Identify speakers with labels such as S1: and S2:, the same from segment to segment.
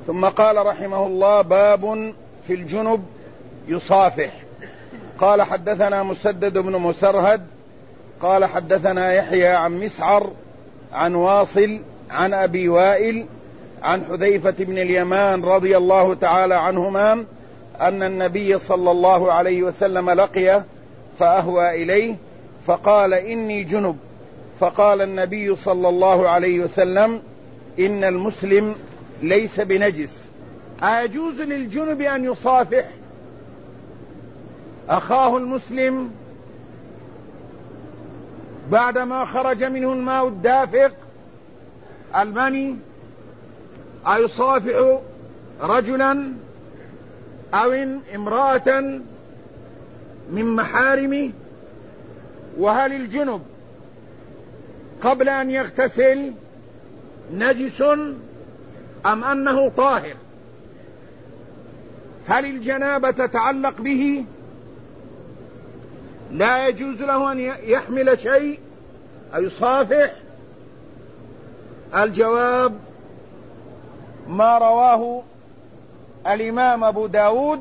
S1: ثم قال رحمه الله: باب في الجنب يصافح. قال: حدثنا مسدد بن مسرهد قال حدثنا يحيى عن مسعر عن واصل عن أبي وائل عن حذيفة بن اليمان رضي الله تعالى عنهما أن النبي صلى الله عليه وسلم لقيه فأهوى إليه فقال: إني جنب. فقال النبي صلى الله عليه وسلم: إن المسلم ليس بنجس. أيجوز للجنب أن يصافح أخاه المسلم بعدما خرج منه الماء الدافق المني؟ أيصافح رجلا أو امرأة من محارمه؟ وهل الجنب قبل أن يغتسل نجس أم أنه طاهر؟ هل الجنابة تتعلق به؟ لا يجوز له أن يحمل شيء أو يصافح؟ الجواب: ما رواه الإمام أبو داود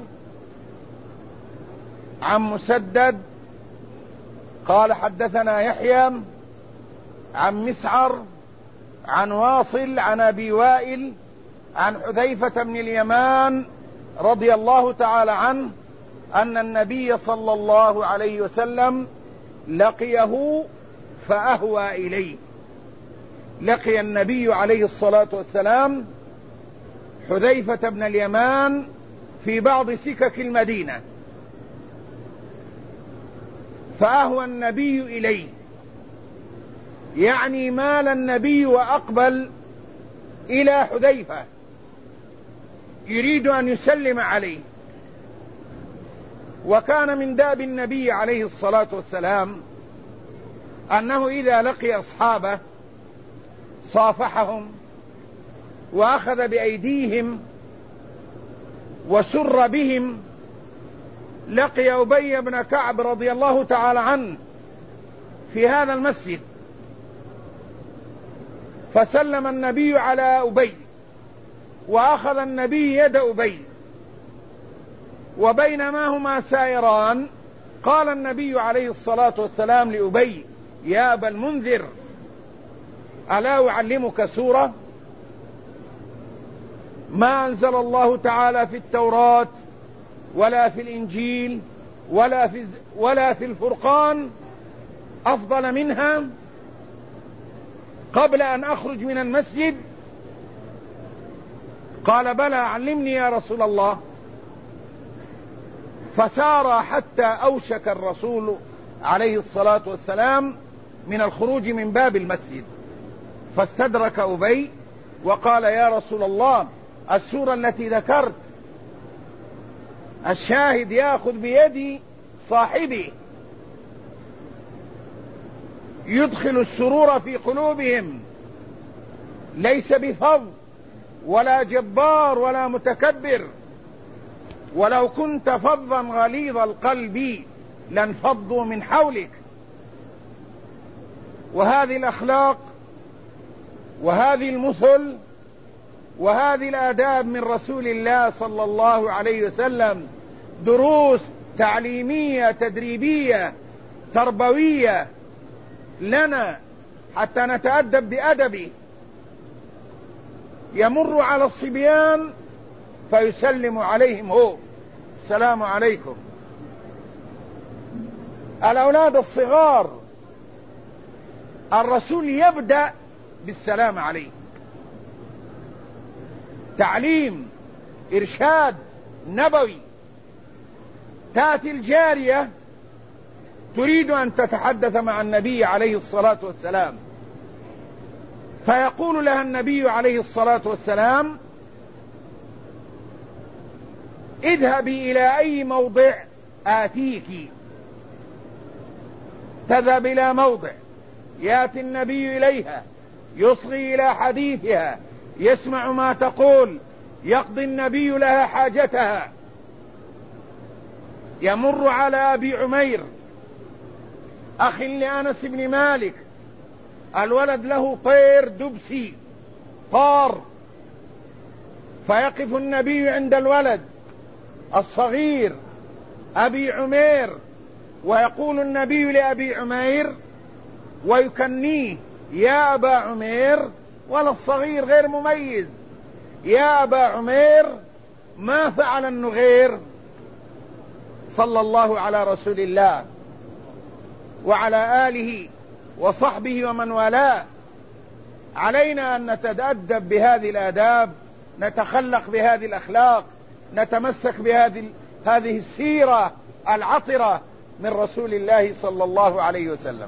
S1: عن مسدد قال حدثنا يحيى عن مسعر عن واصل عن أبي وائل عن حذيفة بن اليمان رضي الله تعالى عنه أن النبي صلى الله عليه وسلم لقيه فأهوى إليه. لقي النبي عليه الصلاة والسلام حذيفة بن اليمان في بعض سكك المدينة، فأهوى النبي إليه، يعني مال النبي وأقبل إلى حذيفة يريد أن يسلم عليه. وكان من داب النبي عليه الصلاة والسلام أنه إذا لقي أصحابه صافحهم وأخذ بأيديهم وسر بهم. لقي أبي بن كعب رضي الله تعالى عنه في هذا المسجد فسلم النبي على أبي وأخذ النبي يد أبي، وبينما هما سائران قال النبي عليه الصلاة والسلام لأبي: يا أبا المنذر، ألا أعلمك سورة ما أنزل الله تعالى في التوراة ولا في الإنجيل ولا في الفرقان أفضل منها قبل أن أخرج من المسجد؟ قال: بلى، علمني يا رسول الله. فسار حتى أوشك الرسول عليه الصلاة والسلام من الخروج من باب المسجد، فاستدرك أبي وقال: يا رسول الله، السورة التي ذكرت، الشاهد يأخذ بيد صاحبه، يدخل السرور في قلوبهم، ليس بفظ ولا جبار ولا متكبر. ولو كنت فظا غليظ القلب لانفضوا من حولك. وهذه الأخلاق وهذه المثل وهذه الآداب من رسول الله صلى الله عليه وسلم دروس تعليمية تدريبية تربوية لنا حتى نتأدب بأدبه. يمر على الصبيان فيسلم عليهم هو: السلام عليكم. الأولاد الصغار الرسول يبدأ بالسلام عليه. تعليم، إرشاد نبوي. تأتي الجارية تريد أن تتحدث مع النبي عليه الصلاة والسلام، فيقول لها النبي عليه الصلاة والسلام: اذهبي إلى أي موضع آتيك. تذهب إلى موضع، يأتي النبي إليها، يصغي إلى حديثها، يسمع ما تقول، يقضي النبي لها حاجتها. يمر على أبي عمير أخ لأنس بن مالك، الولد له طير دبسي طار، فيقف النبي عند الولد الصغير أبي عمير، ويقول النبي لأبي عمير ويكنيه يا أبا عمير، ولا الصغير غير مميز، يا أبا عمير ما فعل النغير؟ صلى الله على رسول الله وعلى آله وصحبه ومن والاه. علينا أن نتأدب بهذه الآداب، نتخلق بهذه الأخلاق، نتمسك هذه السيرة العطرة من رسول الله صلى الله عليه وسلم.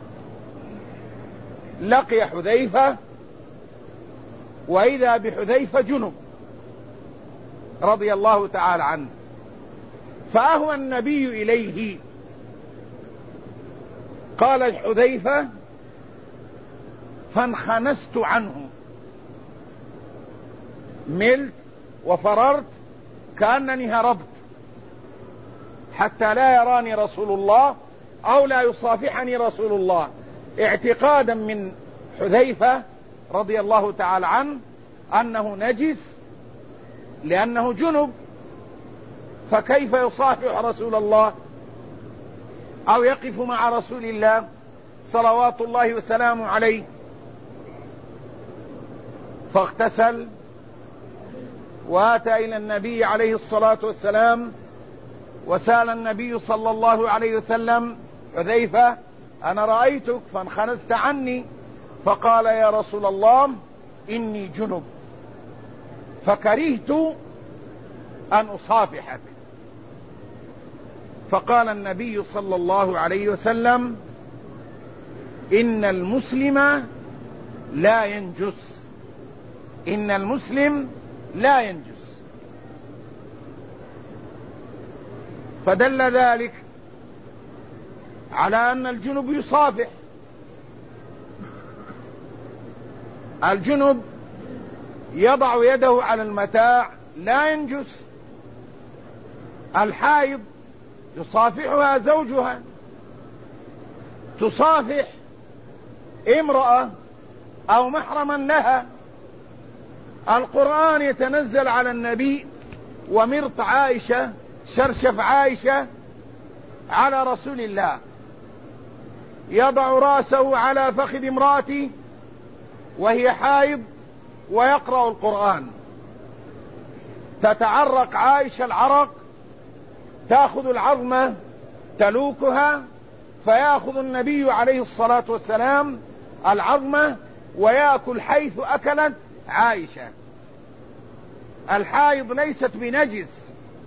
S1: لقي حذيفة، وإذا بحذيفة جنب رضي الله تعالى عنه، فأهوى النبي إليه. قال حذيفة فانخنست عنه، ملت وفررت كأنني هربت حتى لا يراني رسول الله أو لا يصافحني رسول الله، اعتقادا من حذيفة رضي الله تعالى عنه أنه نجس لأنه جنب، فكيف يصافح رسول الله أو يقف مع رسول الله صلوات الله وسلامه عليه؟ فاغتسل واتى إلى النبي عليه الصلاة والسلام، وسأل النبي صلى الله عليه وسلم حذيفة أنا رأيتك فانخنست عني، فقال يا رسول الله إني جنب فكرهت أن أصافحك. فقال النبي صلى الله عليه وسلم إن المسلم لا ينجس، إن المسلم لا ينجس. فدل ذلك على أن الجنب يصافح. الجنب يضع يده على المتاع لا ينجس. الحائض يصافحها زوجها، تصافح امرأة أو محرما لها. القرآن يتنزل على النبي ومرط عائشة، شرشف عائشة على رسول الله، يضع رأسه على فخذ امرأته وهي حائض ويقرأ القرآن، تتعرق عائشة العرق، تأخذ العظمة تلوكها، فيأخذ النبي عليه الصلاة والسلام العظمة ويأكل حيث أكلت عائشة. الحائض ليست بنجس،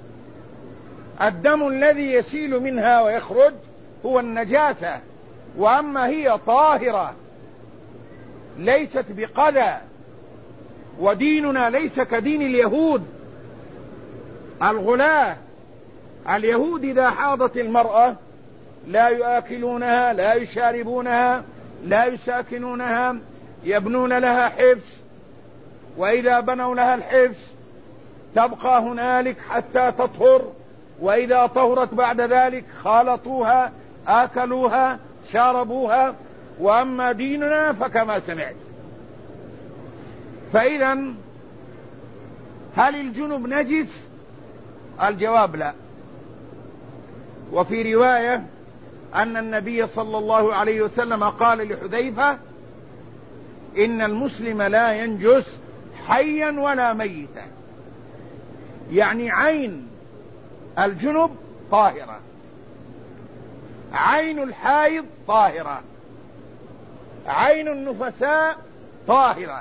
S1: الدم الذي يسيل منها ويخرج هو النجاسة، وأما هي طاهرة ليست بقذى. وديننا ليس كدين اليهود الغلاة. اليهود إذا حاضت المرأة لا يآكلونها، لا يشاربونها، لا يساكنونها، يبنون لها حبس، وإذا بنوا لها الحبس تبقى هنالك حتى تطهر، وإذا طهرت بعد ذلك خالطوها، آكلوها، شاربوها. وأما ديننا فكما سمعت. فإذا هل الجنب نجس؟ الجواب لا. وفي رواية أن النبي صلى الله عليه وسلم قال لحذيفة إن المسلم لا ينجس حيا ولا ميتا، يعني عين الجنب طاهرة، عين الحائض طاهرة، عين النفساء طاهرة.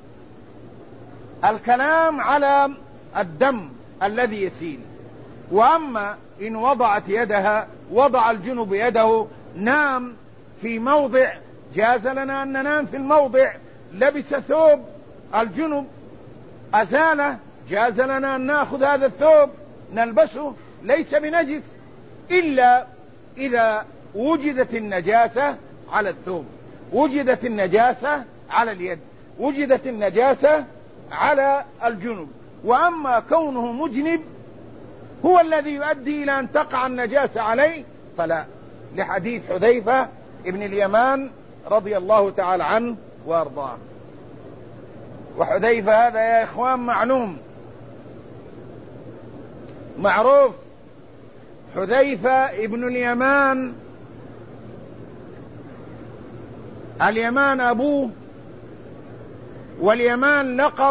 S1: الكلام على الدم الذي يسيل. وأما إن وضع الجنب يده، نام في موضع، جاز لنا أن ننام في الموضع. لبس ثوب الجنب أزاله، جاز لنا أن نأخذ هذا الثوب نلبسه، ليس بنجس، إلا إذا وجدت النجاسة على الثوب، وجدت النجاسة على اليد، وجدت النجاسة على الجنب. وأما كونه مجنب هو الذي يؤدي إلى أن تقع النجاسة عليه فلا، لحديث حذيفة ابن اليمان رضي الله تعالى عنه وارضاه. وحذيفة هذا يا إخوان معلوم معروف. حذيفة ابن اليمان، اليمان أبوه، واليمان لقب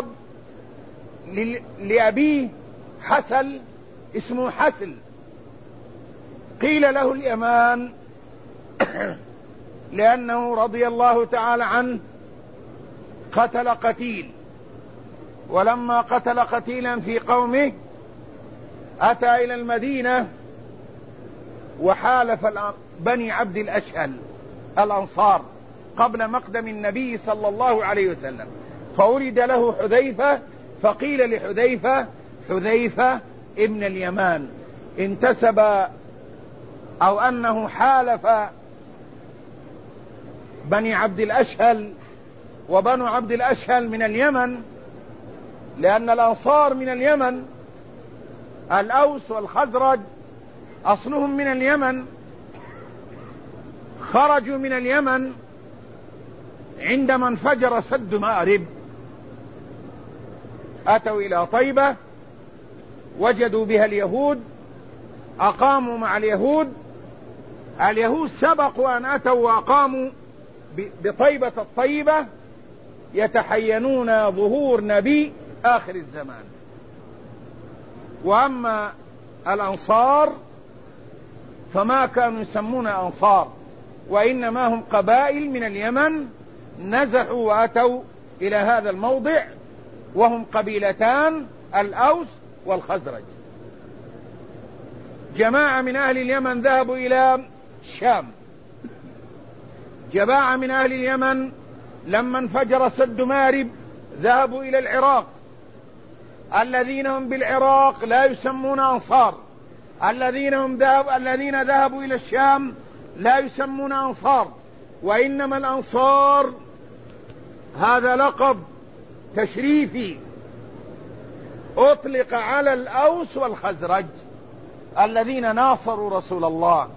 S1: لأبيه حسل، اسمه حسل، قيل له اليمان لأنه رضي الله تعالى عنه قتل قتيل، ولما قتل قتيلا في قومه أتى إلى المدينة وحالف بني عبد الأشهل الأنصار قبل مقدم النبي صلى الله عليه وسلم، فولد له حذيفة، فقيل لحذيفة حذيفة ابن اليمان، انتسب أو أنه حالف بني عبد الأشهل، وبنو عبد الأشهل من اليمن، لأن الأنصار من اليمن، الأوس والخزرج أصلهم من اليمن، خرجوا من اليمن عندما انفجر سد مأرب، أتوا إلى طيبة وجدوا بها اليهود، أقاموا مع اليهود. اليهود سبقوا أن أتوا وأقاموا بطيبة الطيبة يتحينون ظهور نبي آخر الزمان. وأما الأنصار فما كانوا يسمون أنصار، وإنما هم قبائل من اليمن نزحوا وأتوا إلى هذا الموضع، وهم قبيلتان، الأوس والخزرج. جماعة من أهل اليمن ذهبوا إلى الشام، جماعة من أهل اليمن لما انفجر سد مارب ذهبوا إلى العراق. الذين هم بالعراق لا يسمون أنصار، الذين ذهبوا إلى الشام لا يسمون أنصار، وإنما الأنصار هذا لقب تشريفي أطلق على الأوس والخزرج الذين ناصروا رسول الله،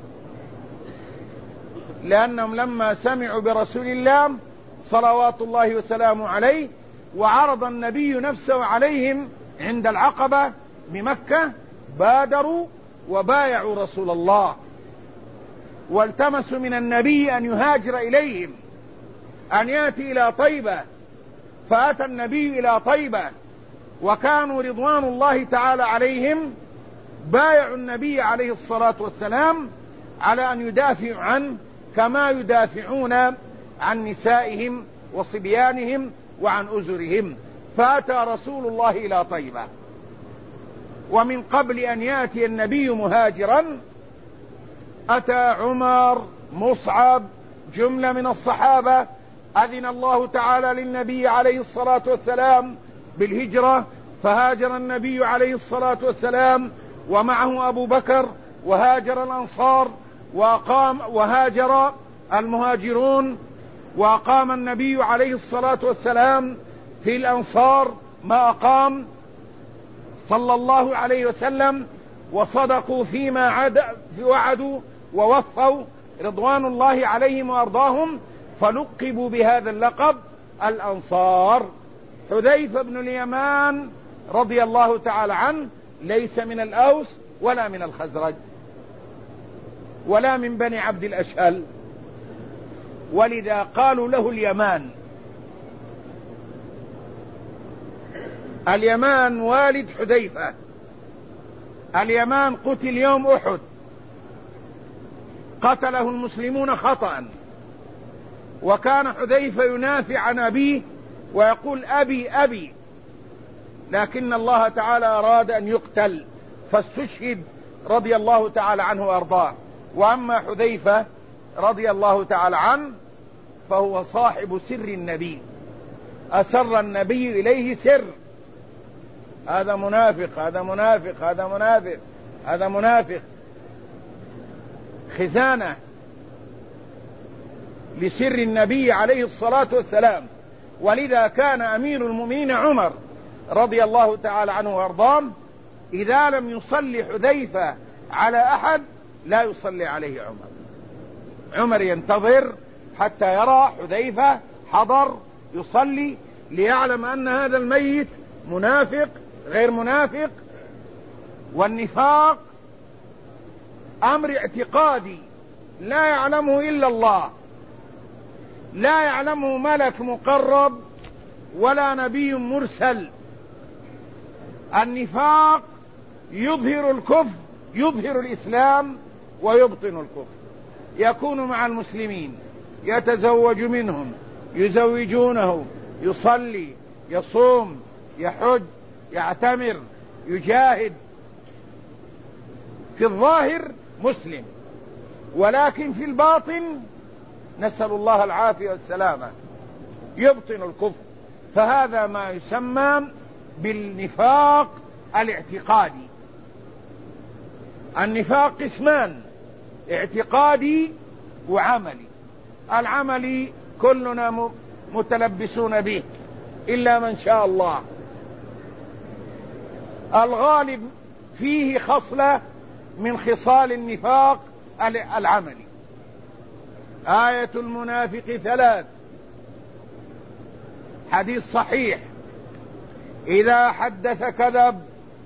S1: لأنهم لما سمعوا برسول الله صلوات الله وسلامه عليه وعرض النبي نفسه عليهم عند العقبة بمكة بادروا وبايعوا رسول الله، والتمسوا من النبي أن يهاجر إليهم، أن يأتي إلى طيبة، فأتى النبي إلى طيبة، وكانوا رضوان الله تعالى عليهم بايعوا النبي عليه الصلاة والسلام على أن يدافعوا عنه كما يدافعون عن نسائهم وصبيانهم وعن أزرهم. فأتى رسول الله إلى طيبة، ومن قبل أن يأتي النبي مهاجرا أتى عمر، مصعب، جملة من الصحابة، أذن الله تعالى للنبي عليه الصلاة والسلام بالهجرة، فهاجر النبي عليه الصلاة والسلام ومعه أبو بكر، وهاجر الأنصار وهاجر المهاجرون، وأقام النبي عليه الصلاة والسلام في الأنصار ما أقام صلى الله عليه وسلم، وصدقوا فيما وعدوا ووفوا رضوان الله عليهم وأرضاهم، فلقبوا بهذا اللقب الأنصار. حذيفة بن اليمان رضي الله تعالى عنه ليس من الأوس ولا من الخزرج ولا من بني عبد الأشهل، ولذا قالوا له اليمان. اليمان والد حذيفة، اليمان قتل يوم أحد، قتله المسلمون خطأ، وكان حذيفة ينافع عن أبيه ويقول أبي أبي، لكن الله تعالى أراد أن يقتل فاستشهد رضي الله تعالى عنه وأرضاه. وأما حذيفة رضي الله تعالى عنه فهو صاحب سر النبي، أسر النبي إليه سر. هذا منافق، هذا منافق، هذا منافق، هذا منافق، خزانة لسر النبي عليه الصلاة والسلام. ولذا كان أمير المؤمنين عمر رضي الله تعالى عنه وارضاه إذا لم يصلي حذيفة على أحد لا يصلي عليه عمر ينتظر حتى يرى حذيفة حضر يصلي، ليعلم أن هذا الميت منافق غير منافق، والنفاق أمر اعتقادي لا يعلمه إلا الله، لا يعلمه ملك مقرب ولا نبي مرسل. النفاق يظهر الكفر، يظهر الإسلام ويبطن الكفر. يكون مع المسلمين، يتزوج منهم، يزوجونه، يصلي، يصوم، يحج، يعتمر، يجاهد، في الظاهر مسلم، ولكن في الباطن نسأل الله العافية والسلامة يبطن الكفر. فهذا ما يسمى بالنفاق الاعتقادي. النفاق قسمان: اعتقادي وعملي. العملي كلنا متلبسون به إلا من شاء الله. الغالب فيه خصلة من خصال النفاق العملي. آية المنافق 3، حديث صحيح: إذا حدث كذب،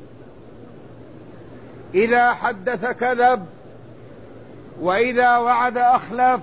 S1: إذا حدث كذب، وإذا وعد أخلف،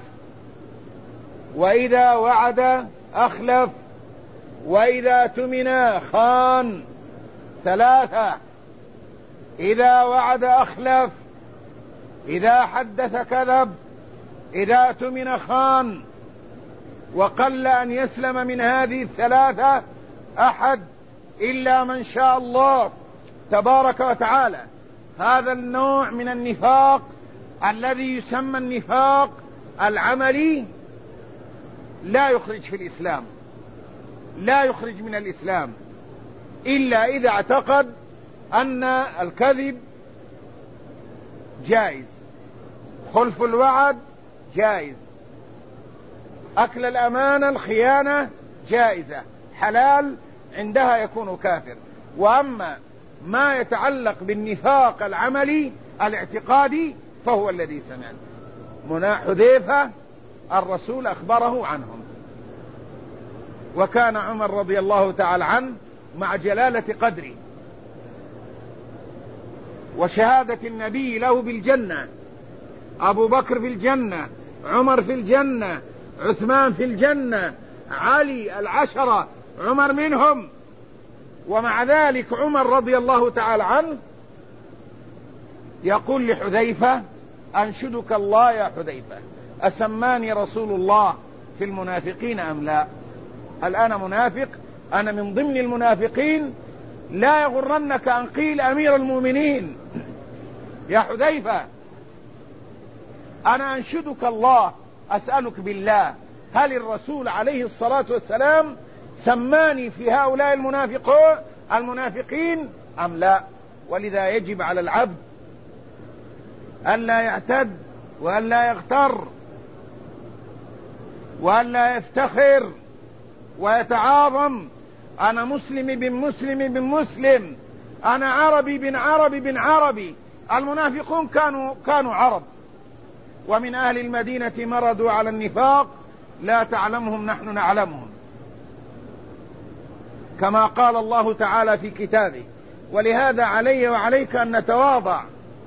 S1: وإذا وعد أخلف، وإذا اؤتمن خان. 3: إذا وعد أخلف، إذا حدث كذب، إذا اؤتمن خان. وقل أن يسلم من هذه الثلاثة أحد إلا من شاء الله تبارك وتعالى. هذا النوع من النفاق الذي يسمى النفاق العملي لا يخرج في الإسلام، لا يخرج من الإسلام إلا إذا اعتقد أن الكذب جائز، خلف الوعد جائز، أكل الأمانة الخيانة جائزة حلال، عندها يكون كافر. وأما ما يتعلق بالنفاق العملي الاعتقادي فهو الذي سمعنا حذيفة الرسول أخبره عنهم. وكان عمر رضي الله تعالى عنه مع جلالة قدره وشهادة النبي له بالجنة، أبو بكر في الجنة، عمر في الجنة، عثمان في الجنة، علي العشرة عمر منهم. ومع ذلك عمر رضي الله تعالى عنه يقول لحذيفة: أنشدك الله يا حذيفة، أسماني رسول الله في المنافقين أم لا؟ هل أنا منافق؟ أنا من ضمن المنافقين؟ لا يغرنك أن قيل أمير المؤمنين. يا حذيفة أنا أنشدك الله، أسألك بالله، هل الرسول عليه الصلاة والسلام سماني في هؤلاء المنافقين أم لا؟ ولذا يجب على العبد أن لا يعتد وأن لا يغتر وأن لا يفتخر ويتعاظم. أنا مسلم بن مسلم بن مسلم، أنا عربي بن عربي بن عربي. المنافقون كانوا عرب، ومن أهل المدينة مردوا على النفاق لا تعلمهم نحن نعلمهم، كما قال الله تعالى في كتابه. ولهذا علي وعليك أن نتواضع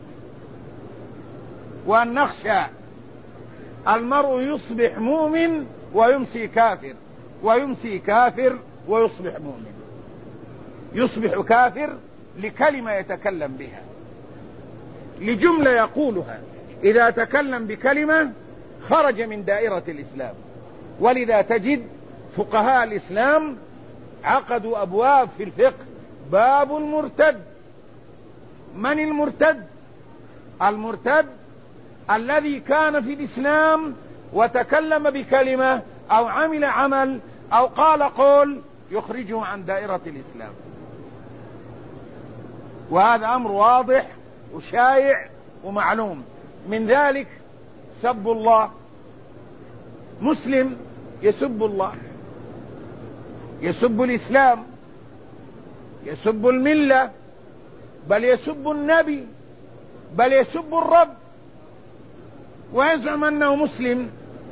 S1: وأن نخشى. المرء يصبح مؤمن ويمسي كافر، ويمسي كافر ويصبح مؤمن. يصبح كافر لكلمة يتكلم بها، لجملة يقولها، إذا تكلم بكلمة خرج من دائرة الإسلام. ولذا تجد فقهاء الإسلام عقدوا أبواب في الفقه: باب المرتد. من المرتد؟ المرتد الذي كان في الإسلام وتكلم بكلمة أو عمل عمل أو قال قول يخرجه عن دائرة الإسلام. وهذا أمر واضح وشائع ومعلوم. من ذلك سب الله. مسلم يسب الله، يسب الإسلام، يسب الملة، بل يسب النبي، بل يسب الرب، ويزعم أنه مسلم.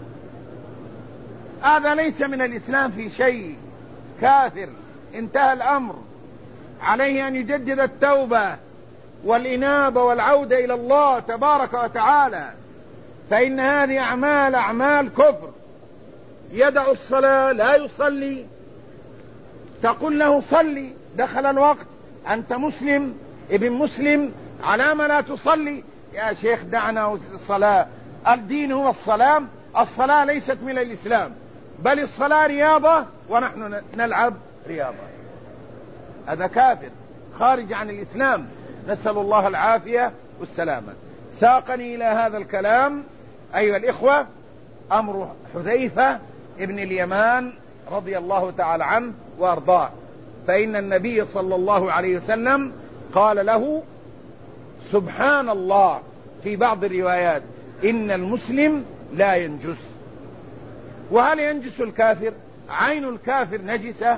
S1: هذا ليس من الإسلام في شيء، كافر، انتهى الأمر. عليه أن يجدد التوبة والإنابة والعودة إلى الله تبارك وتعالى، فإن هذه أعمال كفر. يدع الصلاة لا يصلي، تقول له صلي، دخل الوقت، أنت مسلم ابن مسلم، على ما لا تصلي؟ يا شيخ دعنا الصلاة، الدين هو الصلاة، الصلاة ليست من الإسلام، بل الصلاة رياضة ونحن نلعب رياضة. هذا كافر خارج عن الإسلام، نسأل الله العافية والسلامة. ساقني إلى هذا الكلام أيها الإخوة أمر حذيفة ابن اليمان رضي الله تعالى عنه وأرضاه، فإن النبي صلى الله عليه وسلم قال له سبحان الله في بعض الروايات إن المسلم لا ينجس. وهل ينجس الكافر؟ عين الكافر نجسة؟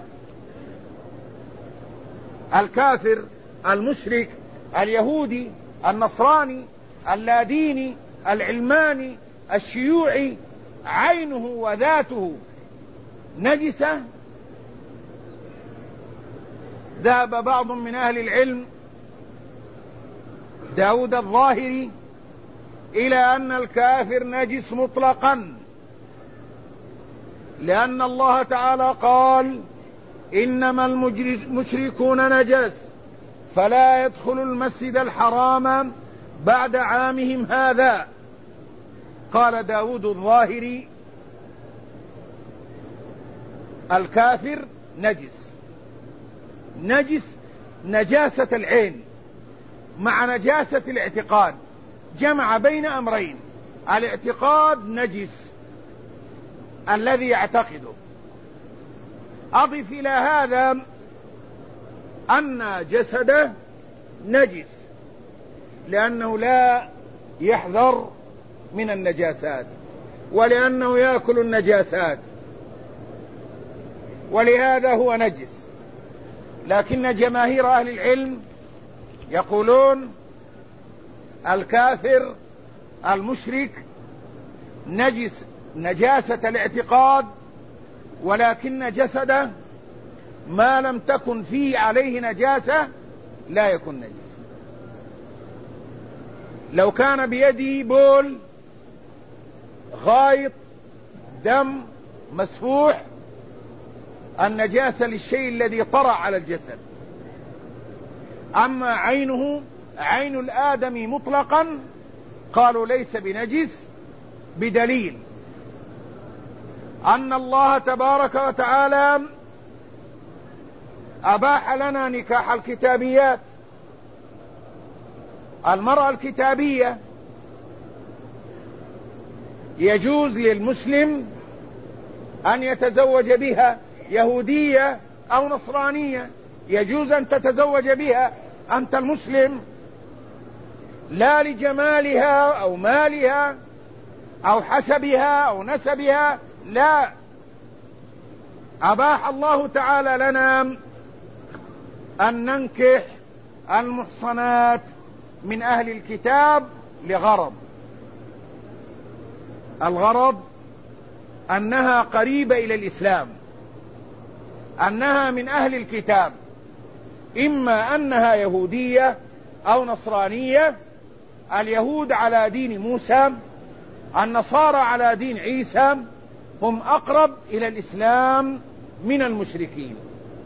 S1: الكافر المشرك اليهودي النصراني اللاديني العلماني الشيوعي عينه وذاته نجسة؟ ذهب بعض من أهل العلم داود الظاهري إلى أن الكافر نجس مطلقا، لأن الله تعالى قال إنما المشركون نجس فلا يدخلوا المسجد الحرام بعد عامهم هذا. قال داود الظاهري الكافر نجس نجاسة العين مع نجاسة الاعتقاد، جمع بين أمرين، الاعتقاد نجس الذي يعتقده. أضف إلى هذا أن جسده نجس لأنه لا يحذر من النجاسات ولأنه يأكل النجاسات، ولهذا هو نجس. لكن جماهير أهل العلم يقولون الكافر المشرك نجس نجاسة الاعتقاد، ولكن جسده ما لم تكن فيه عليه نجاسة لا يكون نجس. لو كان بيده بول غائط دم مسفوح، النجاسة للشيء الذي طرأ على الجسد. أما عينه عين الآدمي مطلقا قالوا ليس بنجس، بدليل أن الله تبارك وتعالى أباح لنا نكاح الكتابيات. المرأة الكتابية يجوز للمسلم أن يتزوج بها، يهودية أو نصرانية، يجوز أن تتزوج بها أنت المسلم، لا لجمالها أو مالها أو حسبها أو نسبها، لا، أباح الله تعالى لنا أن ننكح المحصنات من أهل الكتاب لغرض، الغرض أنها قريبة إلى الإسلام، أنها من أهل الكتاب، إما أنها يهودية أو نصرانية، اليهود على دين موسى، النصارى على دين عيسى، هم أقرب إلى الإسلام من المشركين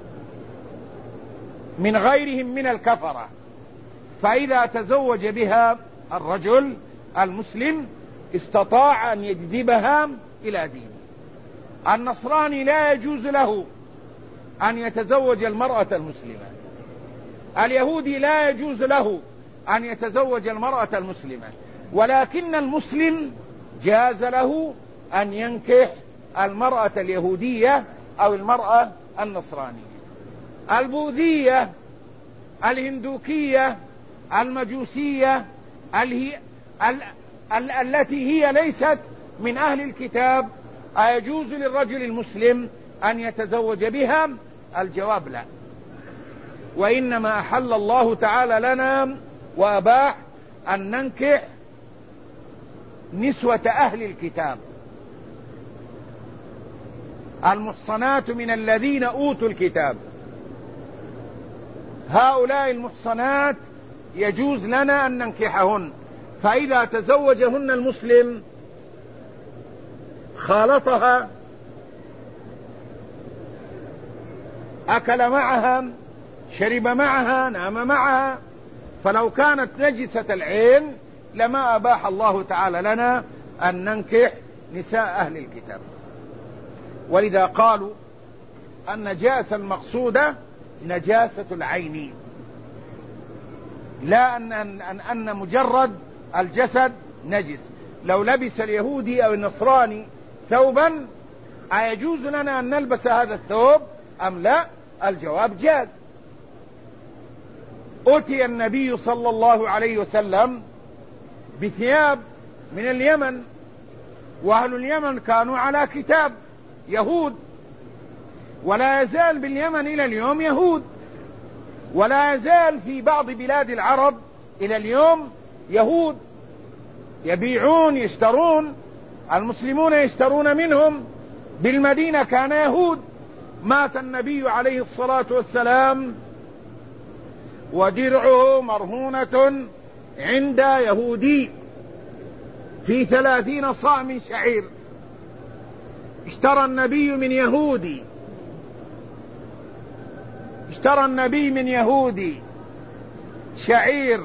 S1: من غيرهم من الكفرة. فإذا تزوج بها الرجل المسلم استطاع أن يجذبها إلى دينه. النصراني لا يجوز له أن يتزوج المرأة المسلمة، اليهودي لا يجوز له أن يتزوج المرأة المسلمة، ولكن المسلم جاز له أن ينكح المرأة اليهودية أو المرأة النصرانية. البوذية، الهندوكية، المجوسية، التي هي ليست من أهل الكتاب، أيجوز للرجل المسلم أن يتزوج بها؟ الجواب لا، وإنما أحل الله تعالى لنا وأباح أن ننكح نسوة أهل الكتاب، المحصنات من الذين أوتوا الكتاب. هؤلاء المحصنات يجوز لنا أن ننكحهن. فإذا تزوجهن المسلم خالطها، أكل معها، شرب معها، نام معها، فلو كانت نجسة العين لما أباح الله تعالى لنا أن ننكح نساء أهل الكتاب. ولذا قالوا النجاسة المقصودة نجاسة العين، لا أن مجرد الجسد نجس. لو لبس اليهودي أو النصراني ثوبا أيجوز لنا أن نلبس هذا الثوب أم لا؟ الجواب جاز. أتي النبي صلى الله عليه وسلم بثياب من اليمن، وأهل اليمن كانوا على كتاب يهود، ولا يزال باليمن إلى اليوم يهود، ولا يزال في بعض بلاد العرب إلى اليوم يهود يبيعون يشترون، المسلمون يشترون منهم. بالمدينة كان يهود. مات النبي عليه الصلاة والسلام ودرعه مرهونة عند يهودي في 30 صاع من شعير. اشترى النبي من يهودي شعير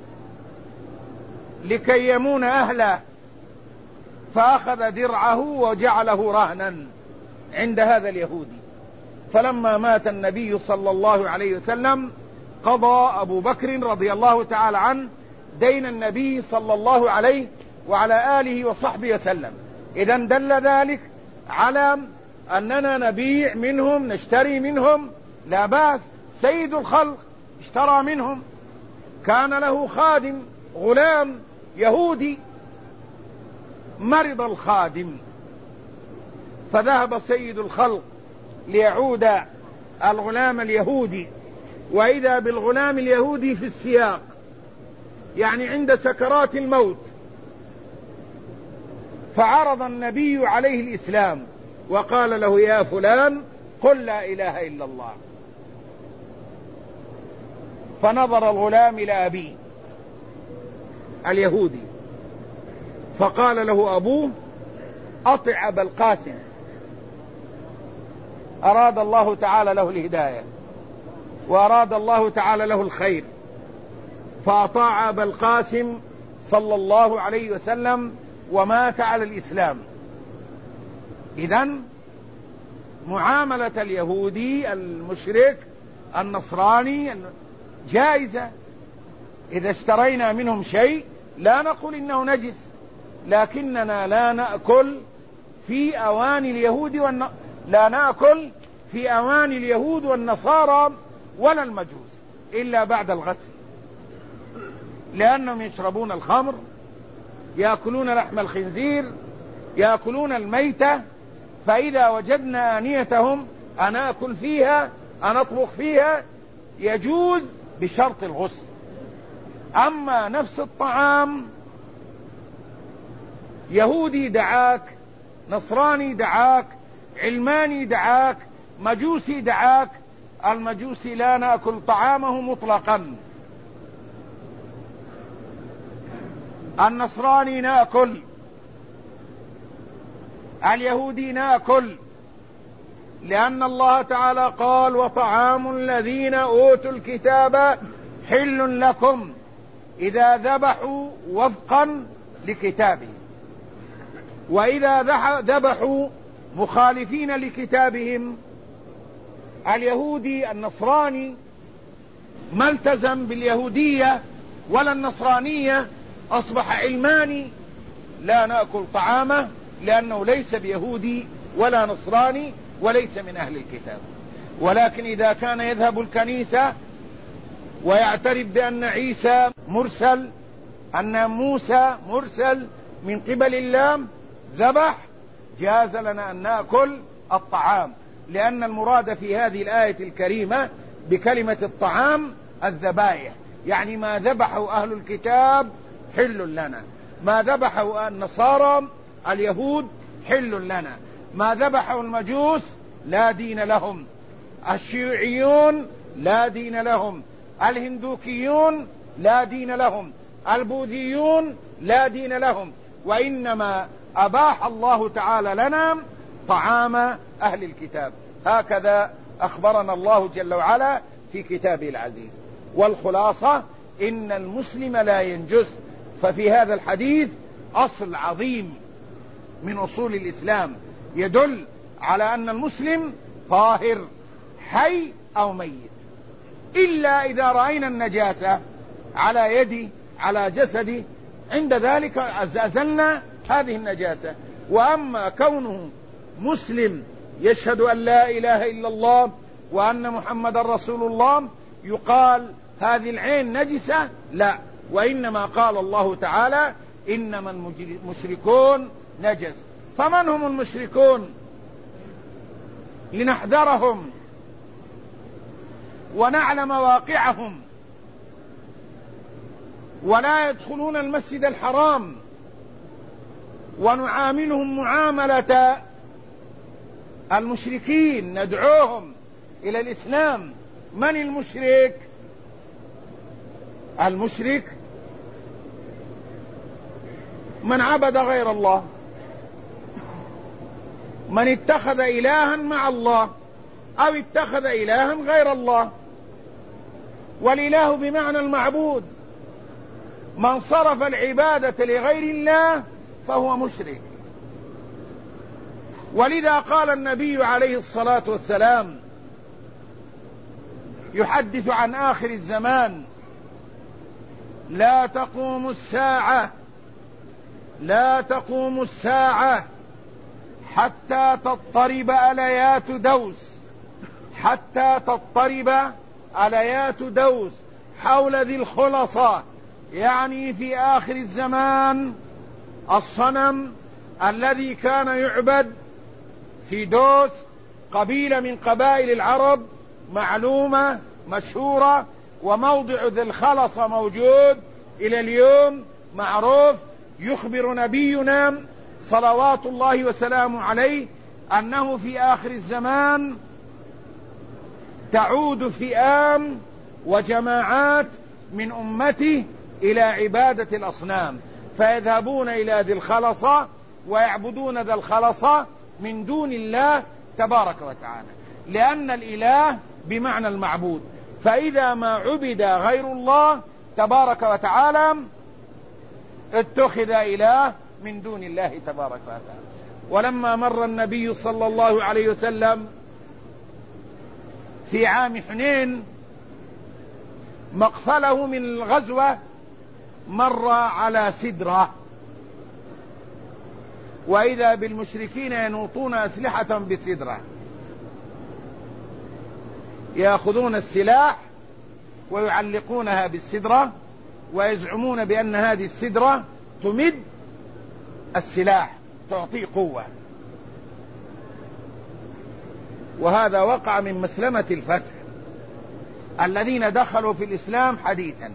S1: لكي يمون أهله، فأخذ درعه وجعله رهنا عند هذا اليهودي. فلما مات النبي صلى الله عليه وسلم قضى أبو بكر رضي الله تعالى عنه دين النبي صلى الله عليه وعلى آله وصحبه وسلم. إذن دل ذلك على أننا نبيع منهم، نشتري منهم، لا بأس. سيد الخلق اشترى منهم، كان له خادم غلام يهودي، مرض الخادم فذهب سيد الخلق ليعود الغلام اليهودي، وإذا بالغلام اليهودي في السياق، يعني عند سكرات الموت. فعرض النبي عليه الإسلام وقال له: يا فلان قل لا إله إلا الله. فنظر الغلام إلى أبيه اليهودي فقال له أبوه: أطع أبا القاسم. أراد الله تعالى له الهداية وأراد الله تعالى له الخير، فأطاع أبا القاسم صلى الله عليه وسلم ومات على الإسلام. إذن معاملة اليهودي المشرك النصراني جائزة. إذا اشترينا منهم شيء لا نقول إنه نجس، لكننا لا نأكل في أواني اليهود والنصارى ولا المجوس إلا بعد الغسل، لأنهم يشربون الخمر، يأكلون لحم الخنزير، يأكلون الميتة. فإذا وجدنا آنيتهم أن نأكل فيها، أن نطبخ فيها، يجوز بشرط الغسل. أما نفس الطعام، يهودي دعاك، نصراني دعاك، علماني دعاك، مجوسي دعاك، المجوسي لا نأكل طعامه مطلقا، النصراني نأكل، اليهودي نأكل، لأن الله تعالى قال: وطعام الذين أوتوا الكتاب حل لكم إذا ذبحوا وفقا لكتابه. وإذا ذبحوا مخالفين لكتابهم، اليهودي النصراني ما التزم باليهودية ولا النصرانية، أصبح علماني، لا نأكل طعامه لأنه ليس بيهودي ولا نصراني وليس من أهل الكتاب. ولكن إذا كان يذهب الكنيسة ويعترف بأن عيسى مرسل، أن موسى مرسل من قبل الله، ذبح، جاز لنا أن نأكل الطعام، لأن المراد في هذه الآية الكريمة بكلمة الطعام الذبائح، يعني ما ذبحه أهل الكتاب حل لنا، ما ذبحه النصارى اليهود حل لنا، ما ذبحه المجوس لا دين لهم، الشيوعيون لا دين لهم، الهندوكيون لا دين لهم، البوذيون لا دين لهم، وإنما أباح الله تعالى لنا طعام أهل الكتاب. هكذا أخبرنا الله جل وعلا في كتابه العزيز. والخلاصة إن المسلم لا ينجس. ففي هذا الحديث أصل عظيم من أصول الإسلام يدل على أن المسلم طاهر حي أو ميت، إلا إذا رأينا النجاسة على يدي على جسدي، عند ذلك أزلنا هذه النجاسة. وأما كونه مسلم يشهد أن لا إله إلا الله وأن محمد رسول الله يقال هذه العين نجسة؟ لا، وإنما قال الله تعالى إنما المشركون نجس. فمن هم المشركون؟ لنحذرهم ونعلم واقعهم، ولا يدخلون المسجد الحرام، ونعاملهم معاملة المشركين، ندعوهم إلى الإسلام. من المشرك؟ المشرك من عبد غير الله، من اتخذ إلها مع الله أو اتخذ إلها غير الله. والإله بمعنى المعبود، من صرف العبادة لغير الله فهو مشرك. ولذا قال النبي عليه الصلاة والسلام يحدث عن آخر الزمان: لا تقوم الساعة حتى تضطرب آليات دوس حول ذي الخلصة، يعني في آخر الزمان الصنم الذي كان يعبد في دوس، قبيلة من قبائل العرب معلومة مشهورة، وموضع ذي الخلصة موجود إلى اليوم معروف. يخبر نبينا صلوات الله وسلامه عليه أنه في آخر الزمان تعود فئام وجماعات من أمته إلى عبادة الأصنام، فيذهبون إلى ذي الخلصة ويعبدون ذا الخلصة من دون الله تبارك وتعالى، لأن الإله بمعنى المعبود. فإذا ما عبد غير الله تبارك وتعالى اتخذ إله من دون الله تبارك وتعالى. ولما مر النبي صلى الله عليه وسلم في عام حنين مقفله من الغزوة، مر على سدرة، وإذا بالمشركين ينوطون أسلحة بسدرة، يأخذون السلاح ويعلقونها بالسدرة، ويزعمون بأن هذه السدرة تمد السلاح، تعطيه قوة. وهذا وقع من مسلمة الفتح الذين دخلوا في الإسلام حديثا.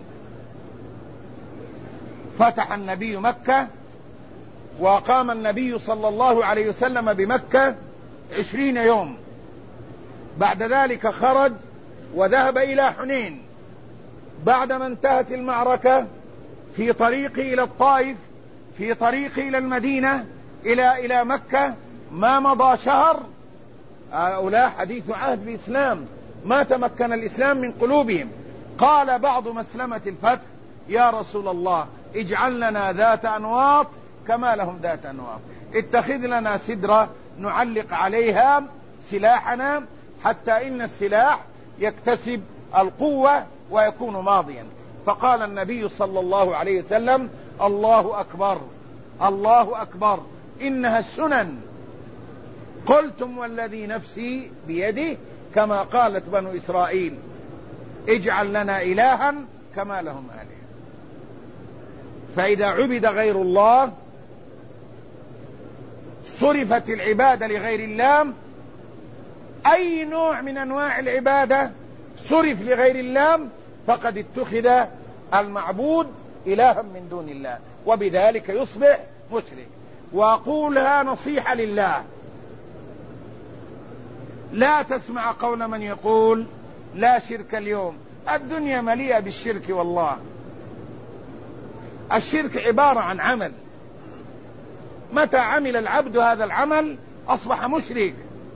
S1: فتح النبي مكة، وقام النبي صلى الله عليه وسلم بمكة 20 يوم. بعد ذلك خرج وذهب إلى حنين. بعدما انتهت المعركة في طريقه إلى الطائف، في طريقه إلى المدينة إلى مكة، ما مضى شهر، هؤلاء حديث عهد بالإسلام، ما تمكن الإسلام من قلوبهم. قال بعض مسلمة الفتح: يا رسول الله اجعل لنا ذات أنواط كما لهم ذات أنواط، اتخذ لنا سدرة نعلق عليها سلاحنا، حتى إن السلاح يكتسب القوة ويكون ماضيا. فقال النبي صلى الله عليه وسلم: الله أكبر الله أكبر، إنها السنن. قلتم والذي نفسي بيده، كما قالت بنو إسرائيل: اجعل لنا إلها كما لهم آلهة. فإذا عبد غير الله، صرفت العبادة لغير الله، أي نوع من أنواع العبادة صرف لغير الله، فقد اتخذ المعبود إلها من دون الله، وبذلك يصبح مشرك. وأقولها نصيحة لله: لا تسمع قول من يقول لا شرك اليوم. الدنيا مليئة بالشرك والله، الشرك عبارة عن عمل، متى عمل العبد هذا العمل أصبح مشرك.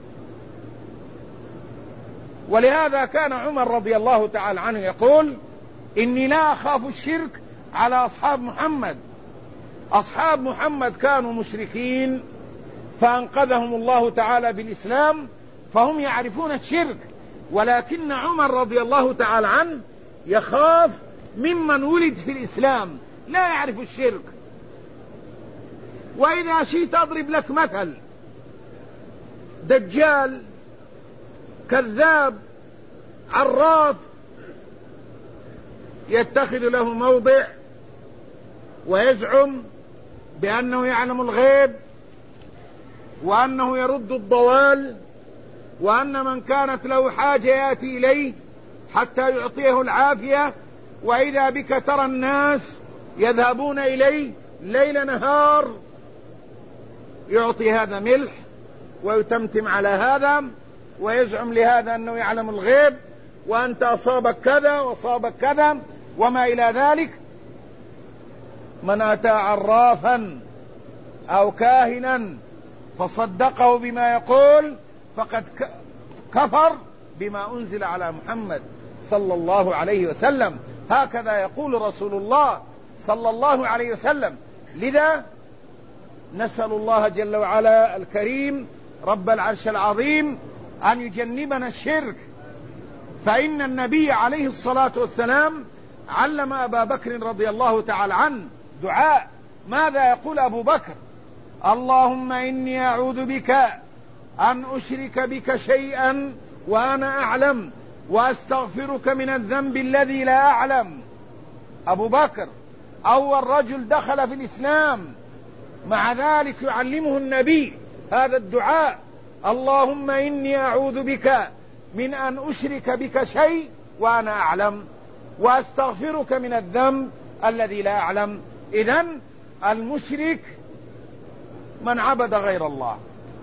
S1: ولهذا كان عمر رضي الله تعالى عنه يقول: إني لا أخاف الشرك على أصحاب محمد. أصحاب محمد كانوا مشركين فأنقذهم الله تعالى بالإسلام، فهم يعرفون الشرك، ولكن عمر رضي الله تعالى عنه يخاف ممن ولد في الإسلام لا يعرف الشرك. وإذا شئت أضرب لك مثل: دجال، كذاب، عراف، يتخذ له موضع ويزعم بأنه يعلم الغيب، وأنه يرد الضوال، وأن من كانت له حاجة يأتي إليه حتى يعطيه العافية، وإذا بك ترى الناس يذهبون إليه ليل نهار، يعطي هذا ملح ويتمتم على هذا ويزعم لهذا أنه يعلم الغيب، وأنت أصابك كذا وأصابك كذا وما إلى ذلك. من أتى عرافا أو كاهنا فصدقه بما يقول فقد كفر بما أنزل على محمد صلى الله عليه وسلم. هكذا يقول رسول الله صلى الله عليه وسلم. لذا نسأل الله جل وعلا الكريم رب العرش العظيم أن يجنبنا الشرك، فإن النبي عليه الصلاة والسلام علم أبا بكر رضي الله تعالى عنه دعاء. ماذا يقول أبو بكر؟ اللهم إني أعوذ بك أن أشرك بك شيئا وأنا أعلم، وأستغفرك من الذنب الذي لا أعلم. أبو بكر أول رجل دخل في الإسلام، مع ذلك يعلمه النبي هذا الدعاء: اللهم إني أعوذ بك من أن أشرك بك شيء وأنا أعلم، وأستغفرك من الذنب الذي لا أعلم. إذن المشرك من عبد غير الله،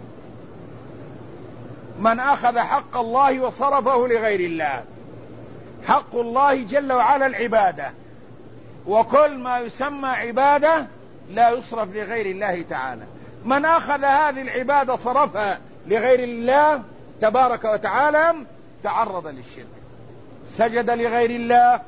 S1: من أخذ حق الله وصرفه لغير الله. حق الله جل وعلا العبادة، وكل ما يسمى عبادة لا يصرف لغير الله تعالى. من أخذ هذه العبادة صرفها لغير الله تبارك وتعالى تعرض للشرك. سجد لغير الله،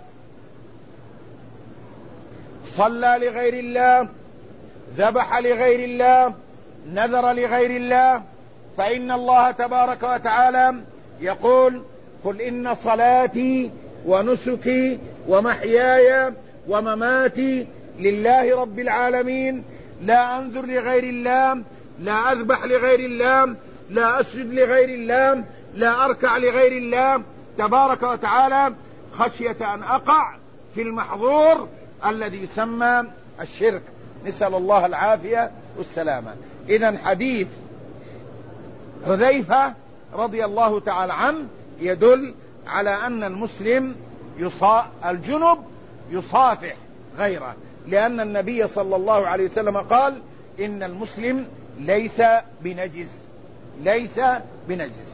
S1: صلى لغير الله، ذبح لغير الله، نذر لغير الله. فإن الله تبارك وتعالى يقول: قل إن صلاتي ونسكي ومحياي ومماتي لله رب العالمين، لا أنذر لغير الله، لا أذبح لغير الله، لا أسجد لغير الله، لا أركع لغير الله تبارك وتعالى، خشية أن أقع في المحظور الذي يسمى الشرك. نسأل الله العافية والسلامة. إذن حديث حذيفة رضي الله تعالى عنه يدل على أن المسلم الجنب يصافح غيره، لأن النبي صلى الله عليه وسلم قال: إن المسلم ليس بنجس، ليس بنجس.